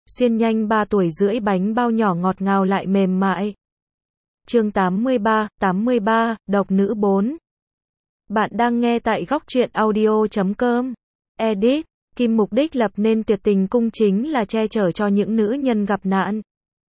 xiên nhanh 3 tuổi rưỡi bánh bao nhỏ ngọt ngào lại mềm mại. Chương 83, độc nữ 4. Bạn đang nghe tại góc truyện audio.com. Edit, Kim mục đích lập nên tuyệt tình cung chính là che chở cho những nữ nhân gặp nạn.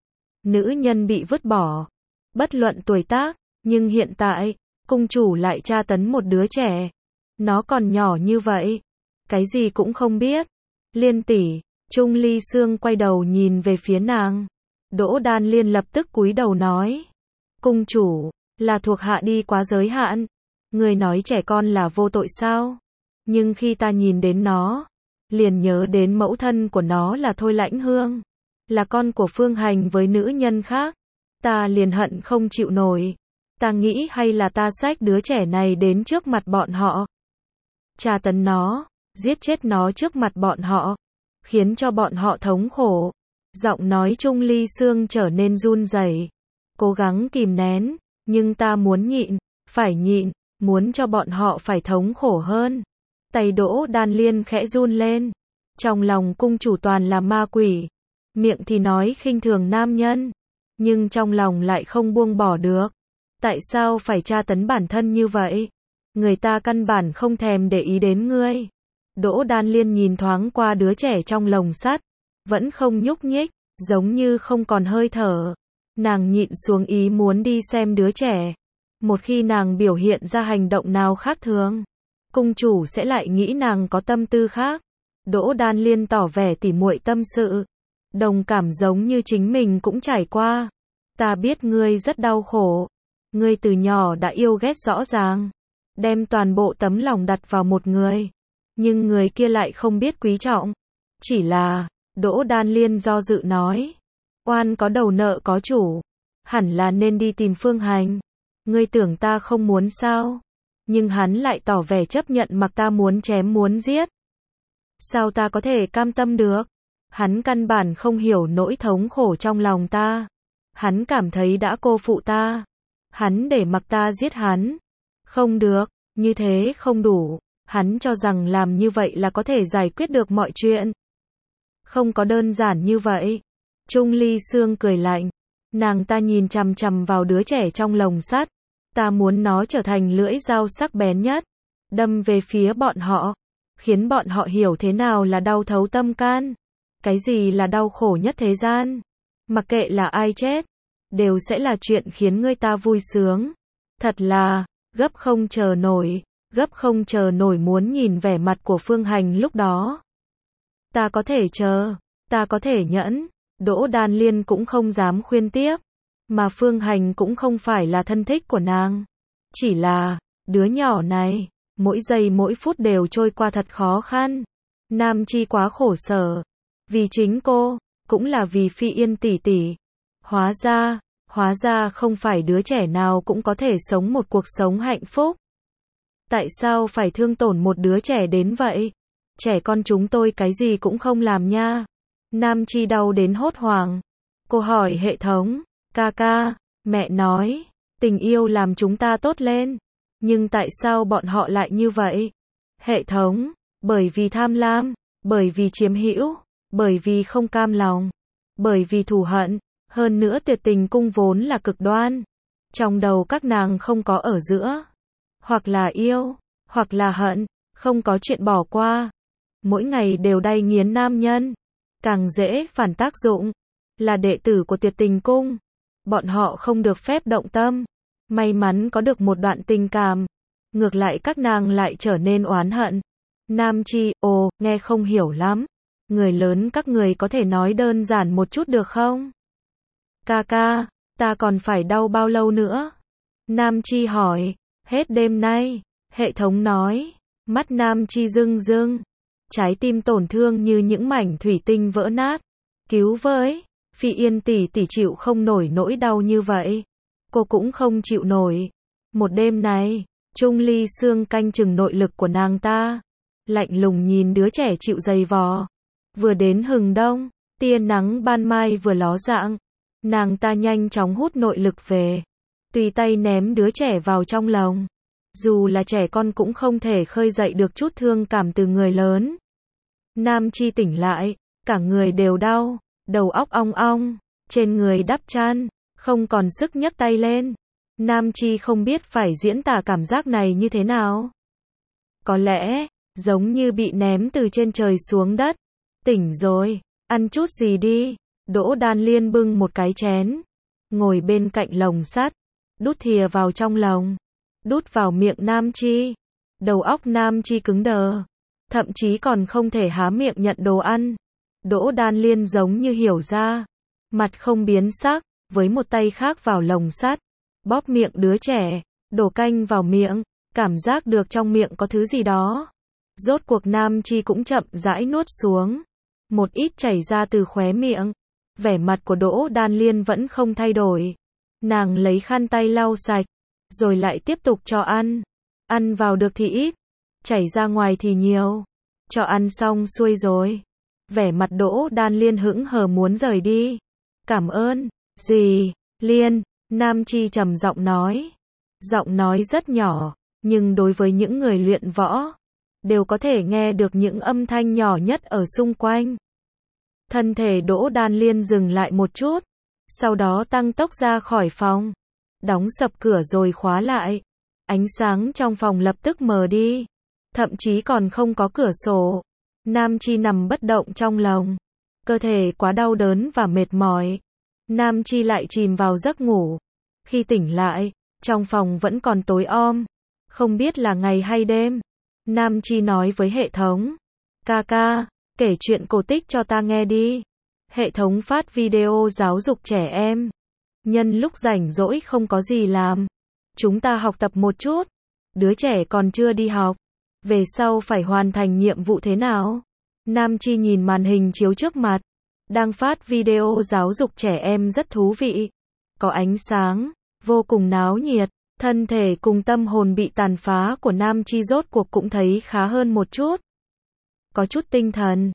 Nữ nhân bị vứt bỏ, bất luận tuổi tác, nhưng hiện tại, cung chủ lại tra tấn một đứa trẻ. Nó còn nhỏ như vậy, cái gì cũng không biết. Liên tỷ, Trung Ly Sương quay đầu nhìn về phía nàng. Đỗ Đan Liên lập tức cúi đầu nói. Cung chủ, là thuộc hạ đi quá giới hạn. Người nói trẻ con là vô tội sao? Nhưng khi ta nhìn đến nó, liền nhớ đến mẫu thân của nó là Thôi Lãnh Hương, là con của Phương Hành với nữ nhân khác. Ta liền hận không chịu nổi. Ta nghĩ hay là ta xách đứa trẻ này đến trước mặt bọn họ, tra tấn nó, giết chết nó trước mặt bọn họ, khiến cho bọn họ thống khổ. Giọng nói Trung Ly Sương trở nên run rẩy, cố gắng kìm nén, nhưng ta muốn nhịn, phải nhịn, muốn cho bọn họ phải thống khổ hơn. Tay Đỗ Đan Liên khẽ run lên. Trong lòng cung chủ toàn là ma quỷ, miệng thì nói khinh thường nam nhân, nhưng trong lòng lại không buông bỏ được. Tại sao phải tra tấn bản thân như vậy? Người ta căn bản không thèm để ý đến ngươi. Đỗ Đan Liên nhìn thoáng qua đứa trẻ trong lồng sắt, vẫn không nhúc nhích, giống như không còn hơi thở. Nàng nhịn xuống ý muốn đi xem đứa trẻ. Một khi nàng biểu hiện ra hành động nào khác thường, cung chủ sẽ lại nghĩ nàng có tâm tư khác. Đỗ Đan Liên tỏ vẻ tỉ muội tâm sự, đồng cảm giống như chính mình cũng trải qua. Ta biết ngươi rất đau khổ. Ngươi từ nhỏ đã yêu ghét rõ ràng, đem toàn bộ tấm lòng đặt vào một người, nhưng người kia lại không biết quý trọng. Chỉ là, Đỗ Đan Liên do dự nói, oan có đầu nợ có chủ, hẳn là nên đi tìm Phương Hành. Ngươi tưởng ta không muốn sao? Nhưng hắn lại tỏ vẻ chấp nhận mặc ta muốn chém muốn giết. Sao ta có thể cam tâm được? Hắn căn bản không hiểu nỗi thống khổ trong lòng ta. Hắn cảm thấy đã cô phụ ta. Hắn để mặc ta giết hắn. Không được, như thế không đủ. Hắn cho rằng làm như vậy là có thể giải quyết được mọi chuyện. Không có đơn giản như vậy. Trung Ly Sương cười lạnh. Nàng ta nhìn chằm chằm vào đứa trẻ trong lồng sắt. Ta muốn nó trở thành lưỡi dao sắc bén nhất, đâm về phía bọn họ, khiến bọn họ hiểu thế nào là đau thấu tâm can. Cái gì là đau khổ nhất thế gian. Mặc kệ là ai chết, đều sẽ là chuyện khiến người ta vui sướng. Thật là, gấp không chờ nổi muốn nhìn vẻ mặt của Phương Hành lúc đó. Ta có thể chờ, ta có thể nhẫn. Đỗ Đan Liên cũng không dám khuyên tiếp, mà Phương Hành cũng không phải là thân thích của nàng. Chỉ là, đứa nhỏ này, mỗi giây mỗi phút đều trôi qua thật khó khăn. Nam Chi quá khổ sở, vì chính cô, cũng là vì Phi Yên tỷ tỷ. Hóa ra không phải đứa trẻ nào cũng có thể sống một cuộc sống hạnh phúc. Tại sao phải thương tổn một đứa trẻ đến vậy? Trẻ con chúng tôi cái gì cũng không làm nha. Nam Chi đau đến hốt hoảng. Cô hỏi hệ thống, ca, mẹ nói, tình yêu làm chúng ta tốt lên. Nhưng tại sao bọn họ lại như vậy? Hệ thống, bởi vì tham lam, bởi vì chiếm hữu, bởi vì không cam lòng, bởi vì thù hận. Hơn nữa tuyệt tình cung vốn là cực đoan. Trong đầu các nàng không có ở giữa. Hoặc là yêu, hoặc là hận, không có chuyện bỏ qua. Mỗi ngày đều đay nghiến nam nhân. Càng dễ phản tác dụng. Là đệ tử của tuyệt tình cung. Bọn họ không được phép động tâm. May mắn có được một đoạn tình cảm. Ngược lại các nàng lại trở nên oán hận. Nam Chi, nghe không hiểu lắm. Người lớn các người có thể nói đơn giản một chút được không? Ca, ta còn phải đau bao lâu nữa? Nam Chi hỏi. Hết đêm nay, hệ thống nói. Mắt Nam Chi rưng rưng. Trái tim tổn thương như những mảnh thủy tinh vỡ nát. Cứu với, Phi Yên tỷ tỷ chịu không nổi nỗi đau như vậy. Cô cũng không chịu nổi. Một đêm này, Trung Ly Sương canh chừng nội lực của nàng ta. Lạnh lùng nhìn đứa trẻ chịu dày vò. Vừa đến hừng đông, tia nắng ban mai vừa ló dạng. Nàng ta nhanh chóng hút nội lực về. Tùy tay ném đứa trẻ vào trong lồng. Dù là trẻ con cũng không thể khơi dậy được chút thương cảm từ người lớn. Nam Chi tỉnh lại, cả người đều đau. đầu óc ong ong, trên người đắp chăn, không còn sức nhấc tay lên. Nam Chi không biết phải diễn tả cảm giác này như thế nào. Có lẽ, giống như bị ném từ trên trời xuống đất. Tỉnh rồi, ăn chút gì đi. Đỗ Đan Liên bưng một cái chén, ngồi bên cạnh lồng sắt, đút thìa vào trong lồng, đút vào miệng Nam Chi. Đầu óc Nam Chi cứng đờ, thậm chí còn không thể há miệng nhận đồ ăn. Đỗ Đan Liên giống như hiểu ra, mặt không biến sắc, với một tay khác vào lồng sắt, bóp miệng đứa trẻ, đổ canh vào miệng, cảm giác được trong miệng có thứ gì đó. Rốt cuộc Nam Chi cũng chậm rãi nuốt xuống, một ít chảy ra từ khóe miệng. Vẻ mặt của Đỗ Đan Liên vẫn không thay đổi. Nàng lấy khăn tay lau sạch, rồi lại tiếp tục cho ăn. Ăn vào được thì ít, chảy ra ngoài thì nhiều. Cho ăn xong xuôi rồi. Vẻ mặt Đỗ Đan Liên hững hờ muốn rời đi. Cảm ơn, dì, Liên, Nam Chi trầm giọng nói. Giọng nói rất nhỏ, nhưng đối với những người luyện võ, đều có thể nghe được những âm thanh nhỏ nhất ở xung quanh. Thân thể Đỗ Đan Liên dừng lại một chút, sau đó tăng tốc ra khỏi phòng, đóng sập cửa rồi khóa lại. Ánh sáng trong phòng lập tức mờ đi, thậm chí còn không có cửa sổ. Nam Chi nằm bất động trong lồng, cơ thể quá đau đớn và mệt mỏi. Nam Chi lại chìm vào giấc ngủ. Khi tỉnh lại, trong phòng vẫn còn tối om, không biết là ngày hay đêm. Nam Chi nói với hệ thống, ca, kể chuyện cổ tích cho ta nghe đi. Hệ thống phát video giáo dục trẻ em. Nhân lúc rảnh rỗi không có gì làm, chúng ta học tập một chút. Đứa trẻ còn chưa đi học, về sau phải hoàn thành nhiệm vụ thế nào? Nam Chi nhìn màn hình chiếu trước mặt, đang phát video giáo dục trẻ em rất thú vị. Có ánh sáng, vô cùng náo nhiệt. Thân thể cùng tâm hồn bị tàn phá của Nam Chi rốt cuộc cũng thấy khá hơn một chút. Có chút tinh thần.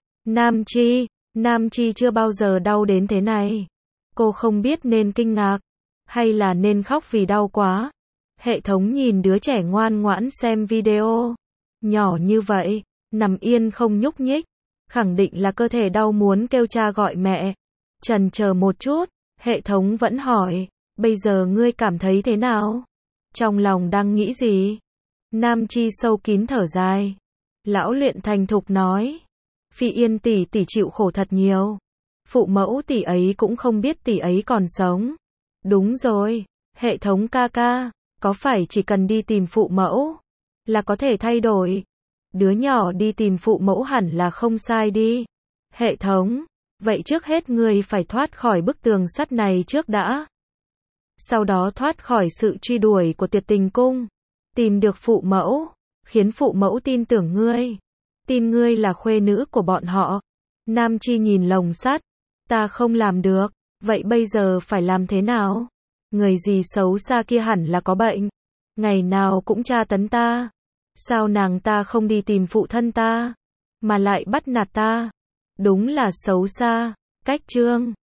Nam Chi chưa bao giờ đau đến thế này. Cô không biết nên kinh ngạc, hay là nên khóc vì đau quá. Hệ thống nhìn đứa trẻ ngoan ngoãn xem video. Nhỏ như vậy, nằm yên không nhúc nhích. Khẳng định là cơ thể đau muốn kêu cha gọi mẹ. Chần chờ một chút, hệ thống vẫn hỏi, bây giờ ngươi cảm thấy thế nào? Trong lòng đang nghĩ gì? Nam Chi sâu kín thở dài. Lão luyện thành thục nói, Phi Yên tỷ tỷ chịu khổ thật nhiều. Phụ mẫu tỷ ấy cũng không biết tỷ ấy còn sống. Đúng rồi, hệ thống ca, có phải chỉ cần đi tìm phụ mẫu là có thể thay đổi? Đứa nhỏ đi tìm phụ mẫu hẳn là không sai đi. Hệ thống, vậy trước hết ngươi phải thoát khỏi bức tường sắt này trước đã. Sau đó thoát khỏi sự truy đuổi của Tuyệt Tình Cung. Tìm được phụ mẫu, khiến phụ mẫu tin tưởng ngươi. Tin ngươi là khuê nữ của bọn họ. Nam Chi nhìn lồng sắt. Ta không làm được, vậy bây giờ phải làm thế nào? Người gì xấu xa kia hẳn là có bệnh. Ngày nào cũng tra tấn ta. Sao nàng ta không đi tìm phụ thân ta, mà lại bắt nạt ta? Đúng là xấu xa. Cách chương